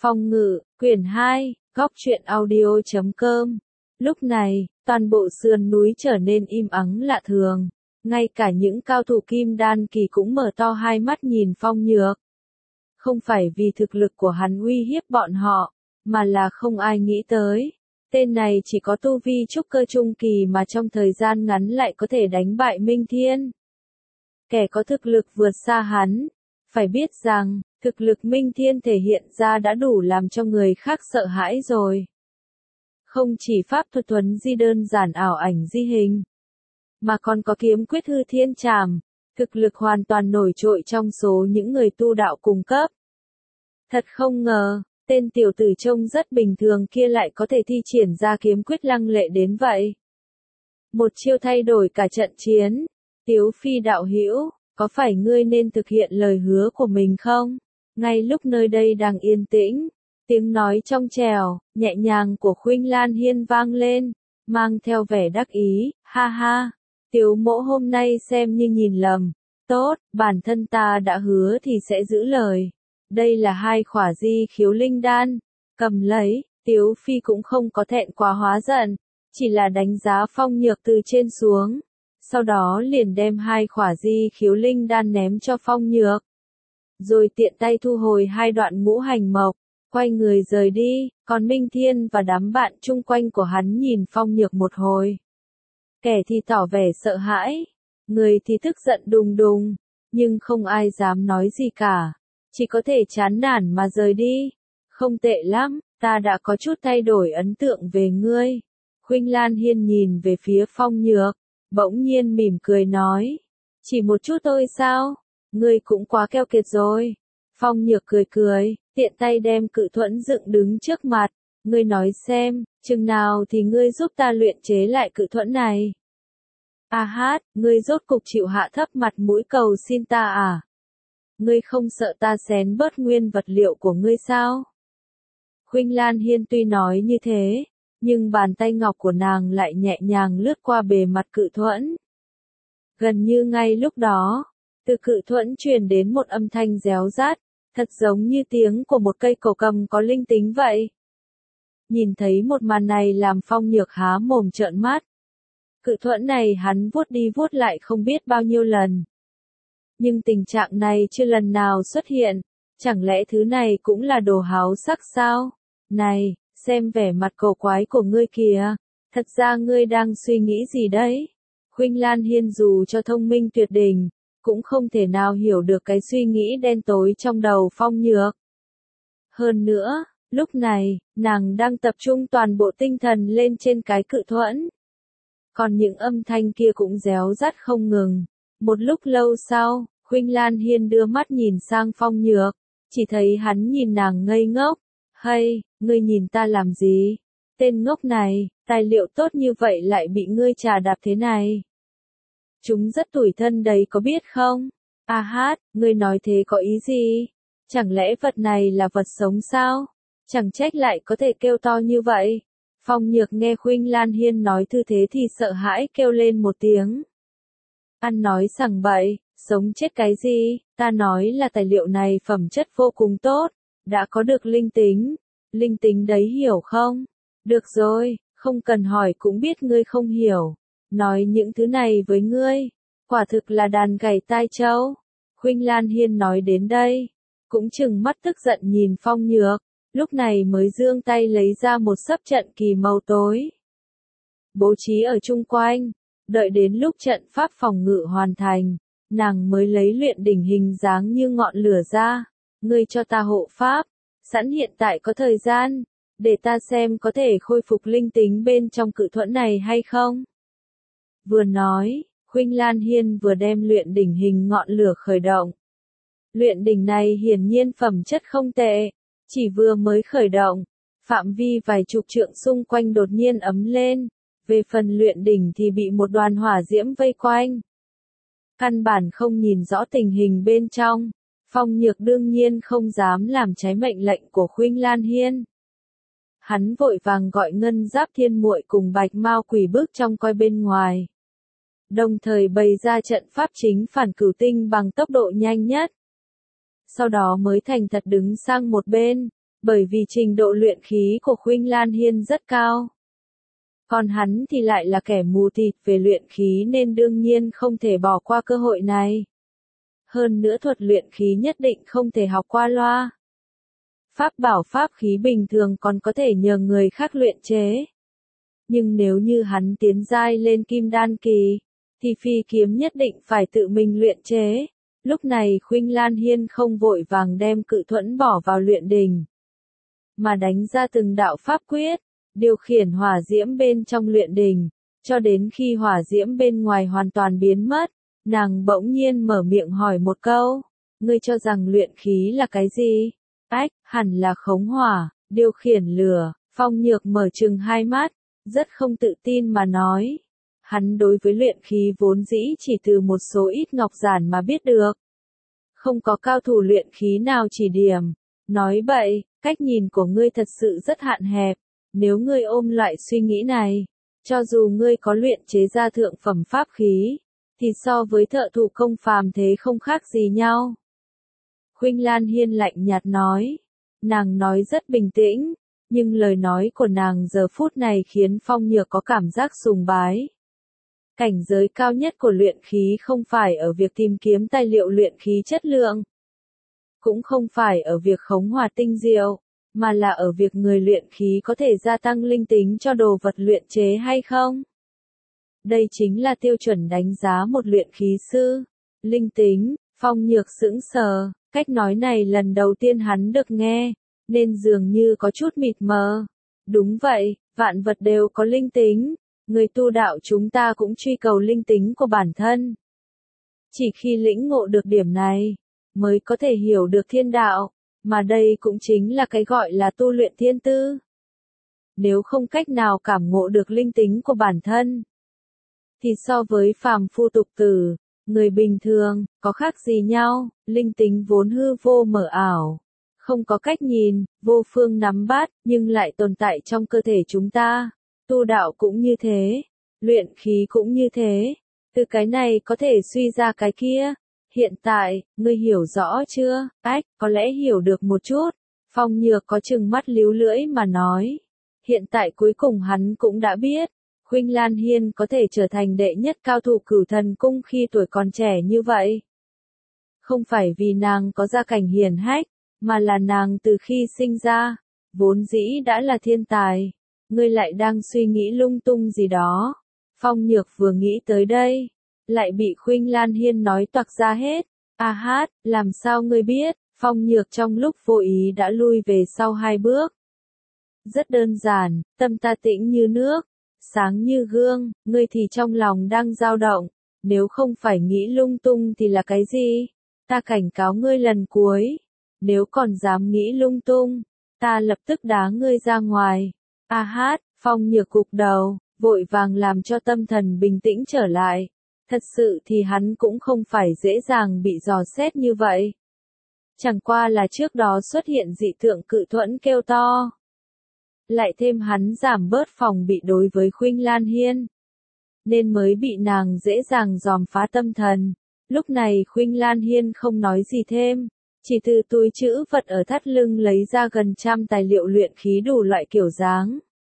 Phong ngự, quyển 2, góc truyện audio.com. Lúc này, toàn bộ sườn núi trở nên im ắng lạ thường. Ngay cả những cao thủ kim đan kỳ cũng mở to hai mắt nhìn Phong Nhược. Không phải vì thực lực của hắn uy hiếp bọn họ, mà là không ai nghĩ tới. Tên này chỉ có tu vi trúc cơ trung kỳ mà trong thời gian ngắn lại có thể đánh bại Minh Thiên. Kẻ có thực lực vượt xa hắn. Phải biết rằng, thực lực Minh Thiên thể hiện ra đã đủ làm cho người khác sợ hãi rồi. Không chỉ pháp thuật thuần di đơn giản ảo ảnh di hình, mà còn có kiếm quyết hư thiên trảm, thực lực hoàn toàn nổi trội trong số những người tu đạo cùng cấp. Thật không ngờ, tên tiểu tử trông rất bình thường kia lại có thể thi triển ra kiếm quyết lăng lệ đến vậy. Một chiêu thay đổi cả trận chiến. Tiếu Phi đạo hữu, có phải ngươi nên thực hiện lời hứa của mình không? Ngay lúc nơi đây đang yên tĩnh, tiếng nói trong trẻo, nhẹ nhàng của Khuynh Lan Hiên vang lên, mang theo vẻ đắc ý, ha ha, Tiếu mỗ hôm nay xem như nhìn lầm. Tốt, bản thân ta đã hứa thì sẽ giữ lời. Đây là 2 khỏa di khiếu linh đan. Cầm lấy, Tiếu Phi cũng không có thẹn quá hóa giận, chỉ là đánh giá Phong Nhược từ trên xuống. Sau đó liền đem 2 khỏa di khiếu linh đan ném cho Phong Nhược. Rồi tiện tay thu hồi 2 đoạn ngũ hành mộc, quay người rời đi, còn Minh Thiên và đám bạn chung quanh của hắn nhìn Phong Nhược một hồi. Kẻ thì tỏ vẻ sợ hãi, người thì tức giận đùng đùng, nhưng không ai dám nói gì cả, chỉ có thể chán nản mà rời đi. Không tệ lắm, ta đã có chút thay đổi ấn tượng về ngươi. Khuynh Lan Hiên nhìn về phía Phong Nhược, bỗng nhiên mỉm cười nói, chỉ một chút thôi sao, ngươi cũng quá keo kiệt rồi. Phong Nhược cười cười, tiện tay đem cự thuẫn dựng đứng trước mặt, ngươi nói xem, chừng nào thì ngươi giúp ta luyện chế lại cự thuẫn này. A hát, ngươi rốt cục chịu hạ thấp mặt mũi cầu xin ta à? Ngươi không sợ ta xén bớt nguyên vật liệu của ngươi sao? Khuynh Lan Hiên tuy nói như thế, nhưng bàn tay ngọc của nàng lại nhẹ nhàng lướt qua bề mặt cự thuẫn. Gần như ngay lúc đó, từ cự thuẫn truyền đến một âm thanh réo rát, thật giống như tiếng của một cây cổ cầm có linh tính vậy. Nhìn thấy một màn này làm Phong Nhược há mồm trợn mắt. Cự thuẫn này hắn vuốt đi vuốt lại không biết bao nhiêu lần. Nhưng tình trạng này chưa lần nào xuất hiện, chẳng lẽ thứ này cũng là đồ háo sắc sao? Này, xem vẻ mặt cổ quái của ngươi kìa, thật ra ngươi đang suy nghĩ gì đấy? Khuynh Lan Hiên dù cho thông minh tuyệt đỉnh, cũng không thể nào hiểu được cái suy nghĩ đen tối trong đầu Phong Nhược. Hơn nữa, lúc này, nàng đang tập trung toàn bộ tinh thần lên trên cái cự thuẫn. Còn những âm thanh kia cũng réo rắt không ngừng. Một lúc lâu sau, Khuynh Lan Hiên đưa mắt nhìn sang Phong Nhược, chỉ thấy hắn nhìn nàng ngây ngốc. Hay, ngươi nhìn ta làm gì? Tên ngốc này, tài liệu tốt như vậy lại bị ngươi trà đạp thế này. Chúng rất tủi thân đấy có biết không? A hát, ngươi nói thế có ý gì? Chẳng lẽ vật này là vật sống sao? Chẳng trách lại có thể kêu to như vậy. Phong Nhược nghe Khuynh Lan Hiên nói thư thế thì sợ hãi kêu lên một tiếng. Ăn nói sằng bậy, sống chết cái gì, ta nói là tài liệu này phẩm chất vô cùng tốt, đã có được linh tính đấy hiểu không? Được rồi, không cần hỏi cũng biết ngươi không hiểu, nói những thứ này với ngươi, quả thực là đàn gảy tai trâu. Khuynh Lan Hiên nói đến đây, cũng trừng mắt tức giận nhìn Phong Nhược, lúc này mới giương tay lấy ra một sấp trận kỳ màu tối. Bố trí ở chung quanh, đợi đến lúc trận pháp phòng ngự hoàn thành, nàng mới lấy luyện đỉnh hình dáng như ngọn lửa ra. Ngươi cho ta hộ pháp, sẵn hiện tại có thời gian, để ta xem có thể khôi phục linh tính bên trong cự thuẫn này hay không. Vừa nói, Khuynh Lan Hiên vừa đem luyện đỉnh hình ngọn lửa khởi động. Luyện đỉnh này hiển nhiên phẩm chất không tệ, chỉ vừa mới khởi động, phạm vi vài chục trượng xung quanh đột nhiên ấm lên, về phần luyện đỉnh thì bị một đoàn hỏa diễm vây quanh. Căn bản không nhìn rõ tình hình bên trong, Phong Nhược đương nhiên không dám làm trái mệnh lệnh của Khuynh Lan Hiên. Hắn vội vàng gọi Ngân Giáp Thiên Muội cùng Bạch Mao Quỷ bước trong coi bên ngoài. Đồng thời bày ra trận pháp chính phản cửu tinh bằng tốc độ nhanh nhất. Sau đó mới thành thật đứng sang một bên, bởi vì trình độ luyện khí của Khuynh Lan Hiên rất cao. Còn hắn thì lại là kẻ mù tịt về luyện khí nên đương nhiên không thể bỏ qua cơ hội này. Hơn nữa thuật luyện khí nhất định không thể học qua loa. Pháp bảo pháp khí bình thường còn có thể nhờ người khác luyện chế. Nhưng nếu như hắn tiến giai lên kim đan kỳ, thì phi kiếm nhất định phải tự mình luyện chế. Lúc này Khuynh Lan Hiên không vội vàng đem cự thuẫn bỏ vào luyện đình, mà đánh ra từng đạo pháp quyết, điều khiển hỏa diễm bên trong luyện đình, cho đến khi hỏa diễm bên ngoài hoàn toàn biến mất, nàng bỗng nhiên mở miệng hỏi một câu, ngươi cho rằng luyện khí là cái gì? Ách, hẳn là khống hỏa, điều khiển lửa. Phong Nhược mở trừng hai mắt, rất không tự tin mà nói. Hắn đối với luyện khí vốn dĩ chỉ từ một số ít ngọc giản mà biết được. Không có cao thủ luyện khí nào chỉ điểm. Nói bậy, cách nhìn của ngươi thật sự rất hạn hẹp. Nếu ngươi ôm loại suy nghĩ này, cho dù ngươi có luyện chế ra thượng phẩm pháp khí, thì so với thợ thủ công phàm thế không khác gì nhau. Khuynh Lan Hiên lạnh nhạt nói. Nàng nói rất bình tĩnh, nhưng lời nói của nàng giờ phút này khiến Phong Nhược có cảm giác sùng bái. Cảnh giới cao nhất của luyện khí không phải ở việc tìm kiếm tài liệu luyện khí chất lượng, cũng không phải ở việc khống hỏa tinh diệu, mà là ở việc người luyện khí có thể gia tăng linh tính cho đồ vật luyện chế hay không. Đây chính là tiêu chuẩn đánh giá một luyện khí sư. Linh tính. Phong Nhược sững sờ, cách nói này lần đầu tiên hắn được nghe, nên dường như có chút mịt mờ. Đúng vậy, vạn vật đều có linh tính, người tu đạo chúng ta cũng truy cầu linh tính của bản thân. Chỉ khi lĩnh ngộ được điểm này, mới có thể hiểu được thiên đạo, mà đây cũng chính là cái gọi là tu luyện thiên tư. Nếu không cách nào cảm ngộ được linh tính của bản thân, thì so với phàm phu tục tử, người bình thường, có khác gì nhau. Linh tính vốn hư vô mờ ảo, không có cách nhìn, vô phương nắm bắt, nhưng lại tồn tại trong cơ thể chúng ta. Tu đạo cũng như thế, luyện khí cũng như thế, từ cái này có thể suy ra cái kia. Hiện tại, ngươi hiểu rõ chưa? Ách, có lẽ hiểu được một chút. Phong Nhược có chừng mắt líu lưỡi mà nói. Hiện tại cuối cùng hắn cũng đã biết, Khuynh Lan Hiên có thể trở thành đệ nhất cao thủ Cửu Thần Cung khi tuổi còn trẻ như vậy. Không phải vì nàng có gia cảnh hiển hách, mà là nàng từ khi sinh ra, vốn dĩ đã là thiên tài. Ngươi lại đang suy nghĩ lung tung gì đó. Phong Nhược vừa nghĩ tới đây, lại bị Khuynh Lan Hiên nói toạc ra hết. A hát, làm sao ngươi biết? Phong Nhược trong lúc vô ý đã lui về sau 2 bước. Rất đơn giản, tâm ta tĩnh như nước, sáng như gương, ngươi thì trong lòng đang dao động, nếu không phải nghĩ lung tung thì là cái gì? Ta cảnh cáo ngươi lần cuối, nếu còn dám nghĩ lung tung, ta lập tức đá ngươi ra ngoài. A hát, Phong Nhược gục đầu, vội vàng làm cho tâm thần bình tĩnh trở lại. Thật sự thì hắn cũng không phải dễ dàng bị dò xét như vậy. Chẳng qua là trước đó xuất hiện dị tượng cự thuẫn kêu to. Lại thêm hắn giảm bớt phòng bị đối với Khuynh Lan Hiên, nên mới bị nàng dễ dàng dòm phá tâm thần. Lúc này Khuynh Lan Hiên không nói gì thêm, chỉ từ túi trữ vật ở thắt lưng lấy ra gần 100 tài liệu luyện khí đủ loại kiểu dáng.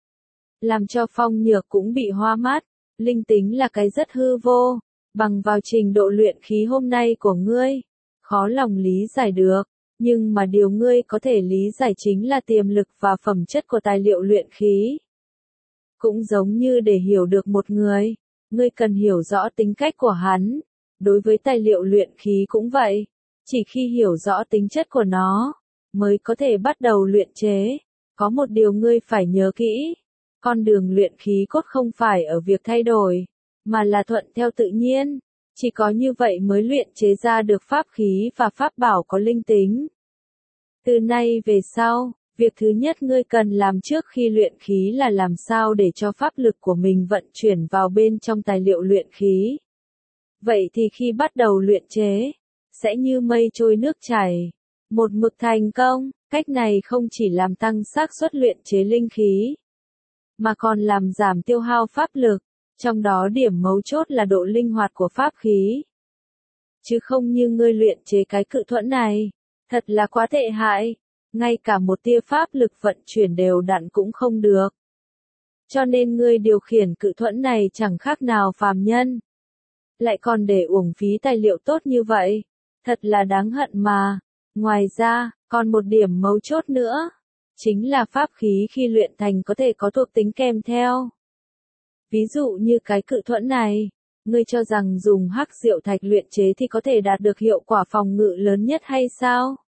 Làm cho Phong Nhược cũng bị hoa mắt, linh tính là cái rất hư vô, bằng vào trình độ luyện khí hôm nay của ngươi, khó lòng lý giải được. Nhưng mà điều ngươi có thể lý giải chính là tiềm lực và phẩm chất của tài liệu luyện khí. Cũng giống như để hiểu được một người, ngươi cần hiểu rõ tính cách của hắn. Đối với tài liệu luyện khí cũng vậy, chỉ khi hiểu rõ tính chất của nó, mới có thể bắt đầu luyện chế. Có một điều ngươi phải nhớ kỹ, con đường luyện khí cốt không phải ở việc thay đổi, mà là thuận theo tự nhiên. Chỉ có như vậy mới luyện chế ra được pháp khí và pháp bảo có linh tính. Từ nay về sau, việc thứ nhất ngươi cần làm trước khi luyện khí là làm sao để cho pháp lực của mình vận chuyển vào bên trong tài liệu luyện khí. Vậy thì khi bắt đầu luyện chế, sẽ như mây trôi nước chảy, một mực thành công. Cách này không chỉ làm tăng xác suất luyện chế linh khí, mà còn làm giảm tiêu hao pháp lực. Trong đó điểm mấu chốt là độ linh hoạt của pháp khí. Chứ không như ngươi luyện chế cái cự thuẫn này, thật là quá tệ hại. ngay cả một tia pháp lực vận chuyển đều đặn cũng không được. Cho nên ngươi điều khiển cự thuẫn này chẳng khác nào phàm nhân. Lại còn để uổng phí tài liệu tốt như vậy. Thật là đáng hận mà. Ngoài ra, còn một điểm mấu chốt nữa. Chính là pháp khí khi luyện thành có thể có thuộc tính kèm theo. Ví dụ như cái cự thuẫn này. Ngươi cho rằng dùng hắc diệu thạch luyện chế thì có thể đạt được hiệu quả phòng ngự lớn nhất hay sao?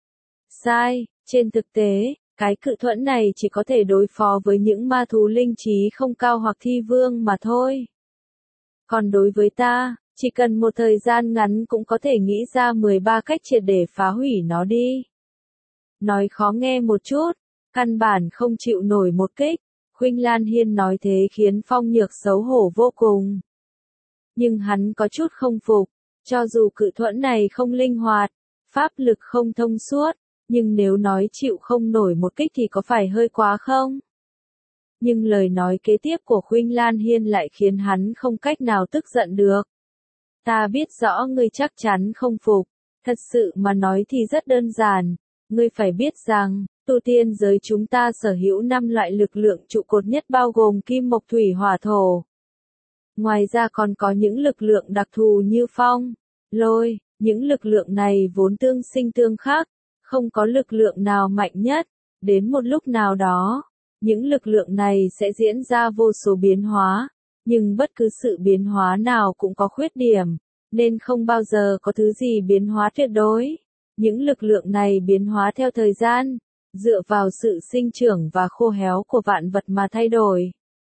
Sai, trên thực tế, cái cự thuẫn này chỉ có thể đối phó với những ma thú linh trí không cao hoặc thi vương mà thôi. Còn đối với ta, chỉ cần một thời gian ngắn cũng có thể nghĩ ra 13 cách triệt để phá hủy nó đi. Nói khó nghe một chút, căn bản không chịu nổi một kích. Khuynh Lan Hiên nói thế khiến Phong Nhược xấu hổ vô cùng. Nhưng hắn có chút không phục, cho dù cự thuẫn này không linh hoạt, pháp lực không thông suốt, nhưng nếu nói chịu không nổi một kích thì có phải hơi quá không? Nhưng lời nói kế tiếp của Khuynh Lan Hiên lại khiến hắn không cách nào tức giận được. Ta biết rõ ngươi chắc chắn không phục, thật sự mà nói thì rất đơn giản, ngươi phải biết rằng, tu tiên giới chúng ta sở hữu 5 loại lực lượng trụ cột nhất bao gồm kim mộc thủy hỏa thổ. Ngoài ra còn có những lực lượng đặc thù như phong, lôi, những lực lượng này vốn tương sinh tương khắc, không có lực lượng nào mạnh nhất, đến một lúc nào đó, những lực lượng này sẽ diễn ra vô số biến hóa, nhưng bất cứ sự biến hóa nào cũng có khuyết điểm, nên không bao giờ có thứ gì biến hóa tuyệt đối. Những lực lượng này biến hóa theo thời gian, dựa vào sự sinh trưởng và khô héo của vạn vật mà thay đổi.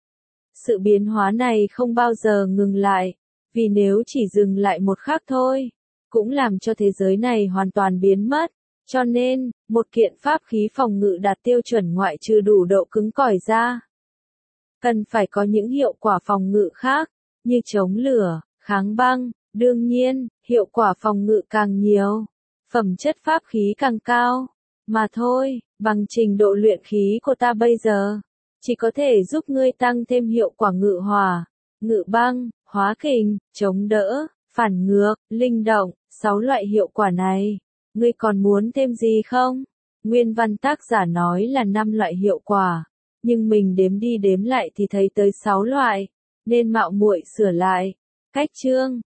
Sự biến hóa này không bao giờ ngừng lại, vì nếu chỉ dừng lại một khắc thôi, cũng làm cho thế giới này hoàn toàn biến mất. Cho nên, một kiện pháp khí phòng ngự đạt tiêu chuẩn ngoại trừ đủ độ cứng cỏi ra, cần phải có những hiệu quả phòng ngự khác, như chống lửa, kháng băng. Đương nhiên, hiệu quả phòng ngự càng nhiều, phẩm chất pháp khí càng cao. Mà thôi, bằng trình độ luyện khí của ta bây giờ, chỉ có thể giúp ngươi tăng thêm hiệu quả ngự hỏa, ngự băng, hóa kình, chống đỡ, phản ngược, linh động, 6 loại hiệu quả này. Ngươi còn muốn thêm gì không? Nguyên văn tác giả nói là 5 loại hiệu quả, nhưng mình đếm đi đếm lại thì thấy tới 6 loại, nên mạo muội sửa lại. Cách chương